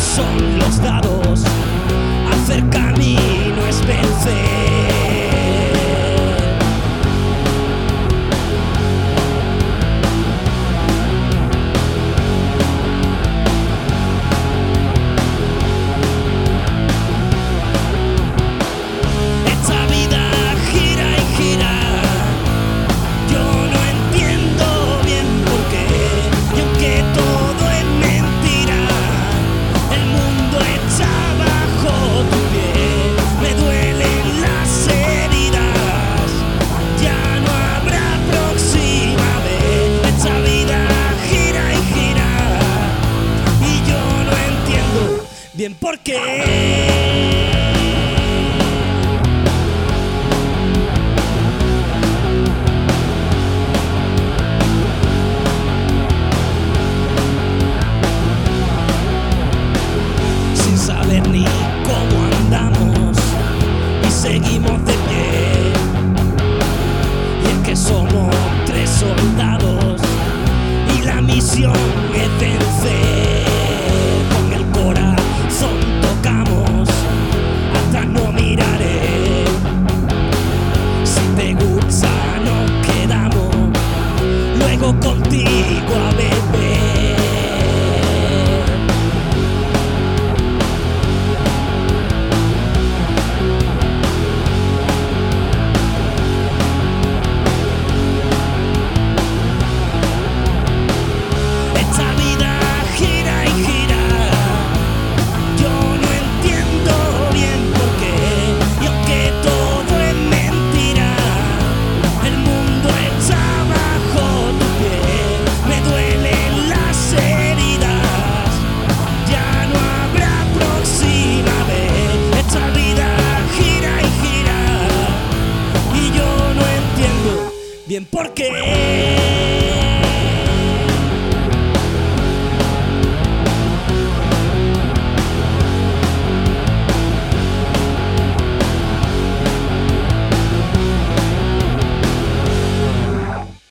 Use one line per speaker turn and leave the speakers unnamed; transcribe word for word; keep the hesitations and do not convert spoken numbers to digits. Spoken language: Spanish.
son los dados, hacer camino es vencer. Esta vida gira y gira, yo no entiendo bien por qué, y aunque todo es mentira, el mundo echa bajo tu pie, me duelen las heridas, ya no habrá próxima vez. Esta vida gira y gira, y yo no entiendo bien por qué.